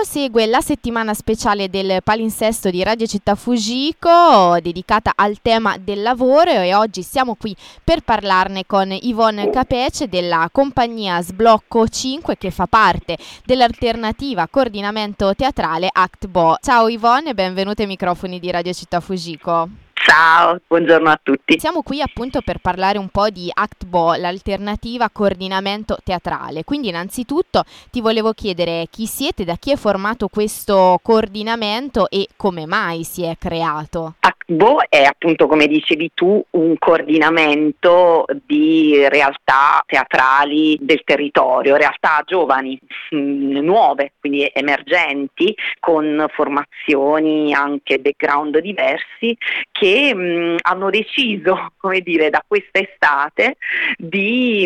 Prosegue la settimana speciale del palinsesto di Radio Città Fujiko dedicata al tema del lavoro e oggi siamo qui per parlarne con Yvonne Capece della compagnia Sblocco 5 che fa parte dell'alternativa coordinamento teatrale ACTBO. Ciao Yvonne e benvenuta ai microfoni di Radio Città Fujiko. Ciao, buongiorno a tutti. Siamo qui appunto per parlare un po' di ACTBO, l'alternativa coordinamento teatrale. Quindi innanzitutto ti volevo chiedere chi siete, da chi è formato questo coordinamento e come mai si è creato. ACTBO è appunto, come dicevi tu, un coordinamento di realtà teatrali del territorio, realtà giovani, nuove, quindi emergenti, con formazioni anche background diversi, che hanno deciso, come dire, da quest'estate di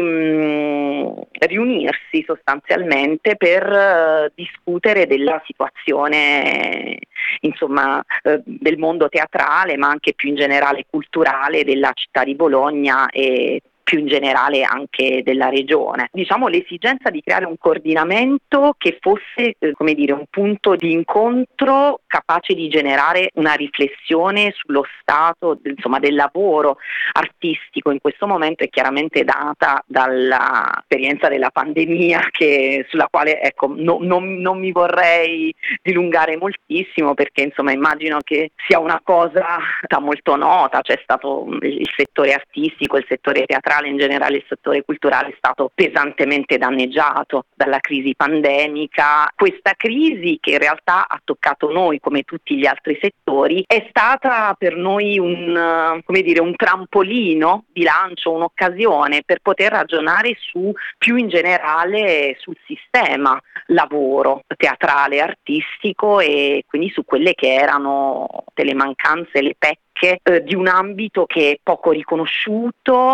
riunirsi sostanzialmente per discutere della situazione, insomma, del mondo teatrale, ma anche più in generale culturale della città di Bologna e più in generale anche della regione. Diciamo l'esigenza di creare un coordinamento che fosse, come dire, un punto di incontro capace di generare una riflessione sullo stato, insomma, del lavoro artistico in questo momento è chiaramente data dall'esperienza della pandemia sulla quale non mi vorrei dilungare moltissimo perché insomma immagino che sia una cosa molto nota, c'è stato il settore artistico, il settore teatrale, in generale il settore culturale è stato pesantemente danneggiato dalla crisi pandemica. Questa crisi, che in realtà ha toccato noi come tutti gli altri settori, è stata per noi un trampolino di lancio, un'occasione per poter ragionare più in generale sul sistema lavoro teatrale, artistico e quindi su quelle che erano delle mancanze, le pecche di un ambito che è poco riconosciuto,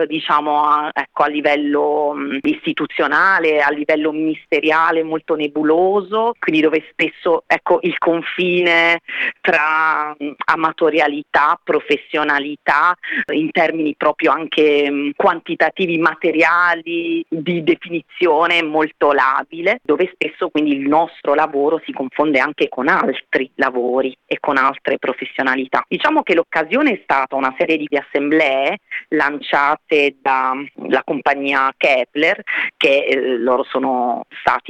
a livello istituzionale, a livello ministeriale molto nebuloso, quindi dove spesso il confine tra amatorialità, professionalità, in termini proprio anche quantitativi, materiali, di definizione molto labile, dove spesso quindi il nostro lavoro si confonde anche con altri lavori e con altre professionalità. Diciamo che l'occasione è stata una serie di assemblee lanciate dalla compagnia Kepler, che loro sono stati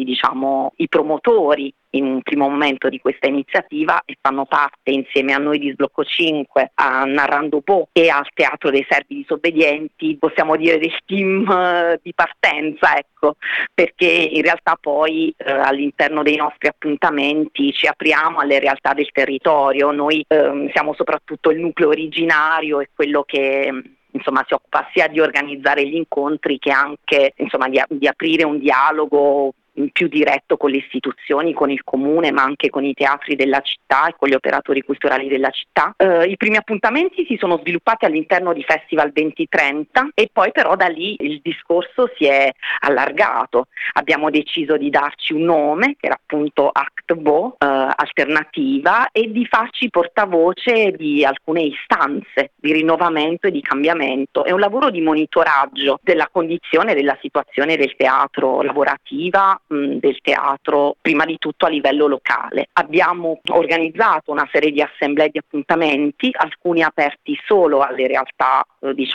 i promotori in un primo momento di questa iniziativa e fanno parte insieme a noi di Sblocco 5, a Narrando Po e al Teatro dei Servi Disobbedienti, possiamo dire del team di partenza, perché in realtà poi all'interno dei nostri appuntamenti ci apriamo alle realtà del territorio. Noi siamo soprattutto il nucleo originario e quello che si occupa sia di organizzare gli incontri che anche di aprire un dialogo più diretto con le istituzioni, con il comune, ma anche con i teatri della città e con gli operatori culturali della città. I primi appuntamenti si sono sviluppati all'interno di Festival 2030 e poi però da lì il discorso si è allargato. Abbiamo deciso di darci un nome, che era appunto ACTBO, alternativa, e di farci portavoce di alcune istanze di rinnovamento e di cambiamento. È un lavoro di monitoraggio della condizione, della situazione del teatro lavorativa, del teatro prima di tutto a livello locale. Abbiamo organizzato una serie di assemblee, di appuntamenti, alcuni aperti solo alle realtà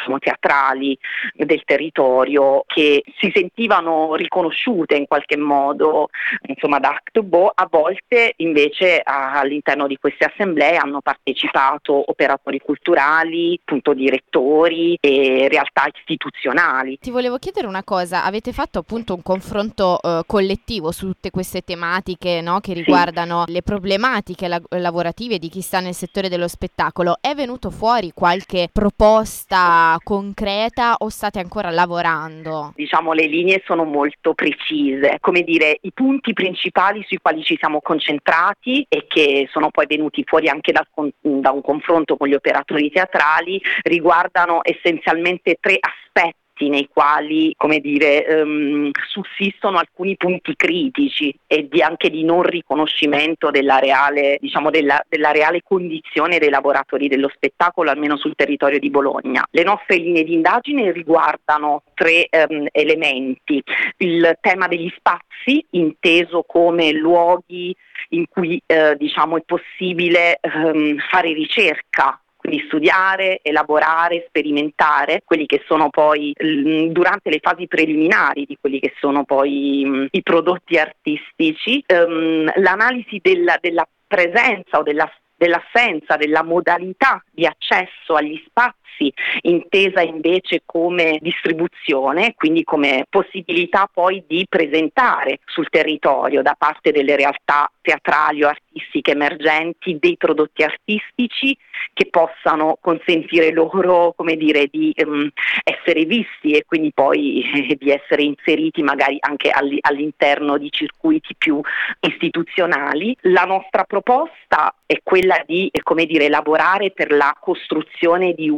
teatrali del territorio che si sentivano riconosciute in qualche modo da ACTBO. A volte invece all'interno di queste assemblee hanno partecipato operatori culturali, appunto direttori e realtà istituzionali. Ti volevo chiedere una cosa, avete fatto appunto un confronto collettivo su tutte queste tematiche, no, che riguardano le problematiche lavorative di chi sta nel settore dello spettacolo. È venuto fuori qualche proposta concreta o state ancora lavorando? Le linee sono molto precise, come dire, i punti principali sui quali ci siamo concentrati e che sono poi venuti fuori anche da un confronto con gli operatori teatrali riguardano essenzialmente tre aspetti contesti nei quali, come dire, sussistono alcuni punti critici e anche di non riconoscimento della reale, diciamo, della reale condizione dei lavoratori dello spettacolo, almeno sul territorio di Bologna. Le nostre linee di indagine riguardano tre elementi: il tema degli spazi, inteso come luoghi in cui diciamo è possibile fare ricerca, quindi studiare, elaborare, sperimentare quelli che sono poi durante le fasi preliminari di quelli che sono poi i prodotti artistici, l'analisi della presenza o dell'assenza, della modalità di accesso agli spazi, intesa invece come distribuzione, quindi come possibilità poi di presentare sul territorio da parte delle realtà teatrali o artistiche emergenti dei prodotti artistici che possano consentire loro, come dire, di essere visti e quindi poi di essere inseriti magari anche all'interno di circuiti più istituzionali. La nostra proposta è quella di, come dire, lavorare per la costruzione di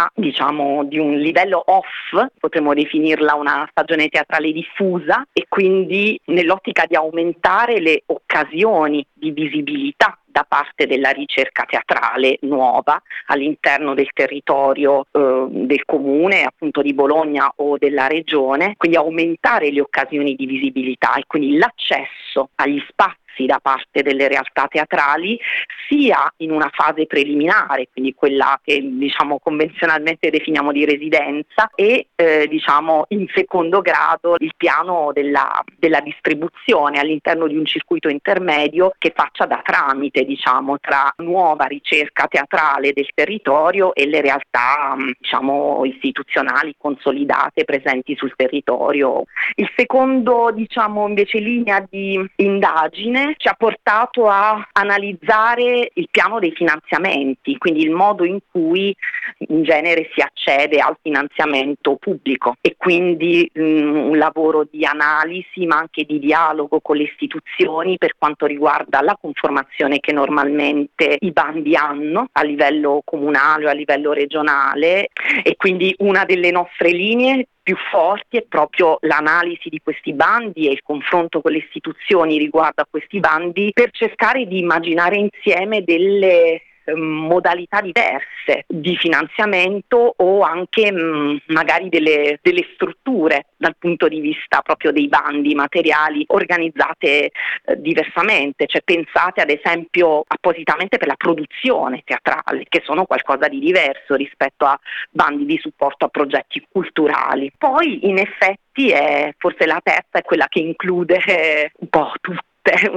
di un livello off, potremmo definirla una stagione teatrale diffusa, e quindi nell'ottica di aumentare le occasioni di visibilità da parte della ricerca teatrale nuova all'interno del territorio del comune, appunto di Bologna o della regione, quindi aumentare le occasioni di visibilità e quindi l'accesso agli spazi da parte delle realtà teatrali, sia in una fase preliminare, quindi quella che diciamo convenzionalmente definiamo di residenza, e diciamo in secondo grado il piano della distribuzione all'interno di un circuito intermedio che faccia da tramite, diciamo, tra nuova ricerca teatrale del territorio e le realtà diciamo istituzionali consolidate presenti sul territorio. Il secondo, diciamo, invece linea di indagine ci ha portato a analizzare il piano dei finanziamenti, quindi il modo in cui in genere si accede al finanziamento pubblico, e quindi un lavoro di analisi ma anche di dialogo con le istituzioni per quanto riguarda la conformazione che normalmente i bandi hanno a livello comunale o a livello regionale, e quindi una delle nostre linee più forti è proprio l'analisi di questi bandi e il confronto con le istituzioni riguardo a questi bandi per cercare di immaginare insieme delle modalità diverse di finanziamento o anche magari delle strutture dal punto di vista proprio dei bandi materiali organizzate diversamente, cioè pensate ad esempio appositamente per la produzione teatrale, che sono qualcosa di diverso rispetto a bandi di supporto a progetti culturali. Poi in effetti forse la terza è quella che include un po' tutto. È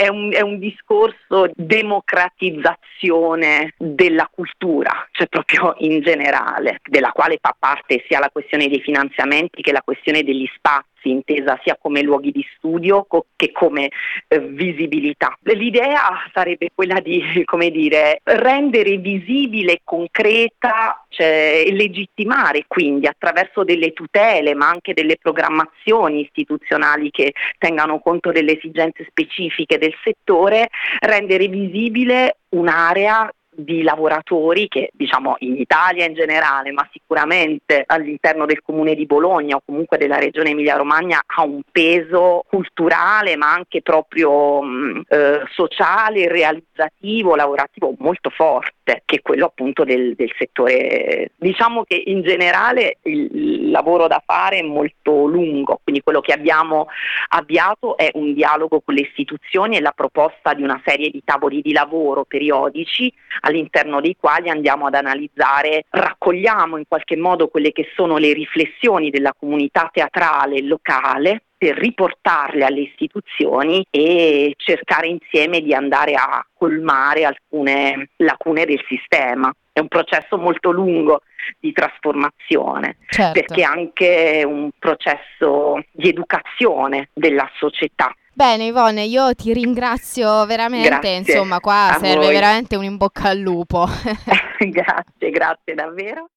un discorso democratizzazione della cultura, cioè proprio in generale, della quale fa parte sia la questione dei finanziamenti che la questione degli spazi, intesa sia come luoghi di studio che come visibilità. L'idea sarebbe quella di, come dire, rendere visibile e concreta, cioè legittimare quindi attraverso delle tutele ma anche delle programmazioni istituzionali che tengano conto delle esigenze specifiche del settore, rendere visibile un'area di lavoratori che, diciamo, in Italia in generale, ma sicuramente all'interno del comune di Bologna o comunque della regione Emilia-Romagna, ha un peso culturale ma anche proprio sociale, realizzativo, lavorativo molto forte, che è quello appunto del settore. Diciamo che in generale il lavoro da fare è molto lungo, quindi quello che abbiamo avviato è un dialogo con le istituzioni e la proposta di una serie di tavoli di lavoro periodici all'interno dei quali andiamo ad analizzare, raccogliamo in qualche modo quelle che sono le riflessioni della comunità teatrale locale per riportarle alle istituzioni e cercare insieme di andare a colmare alcune lacune del sistema. È un processo molto lungo di trasformazione, certo, perché è anche un processo di educazione della società. Bene Ivonne, io ti ringrazio veramente, Grazie insomma qua a serve voi. veramente un in bocca al lupo. Grazie davvero.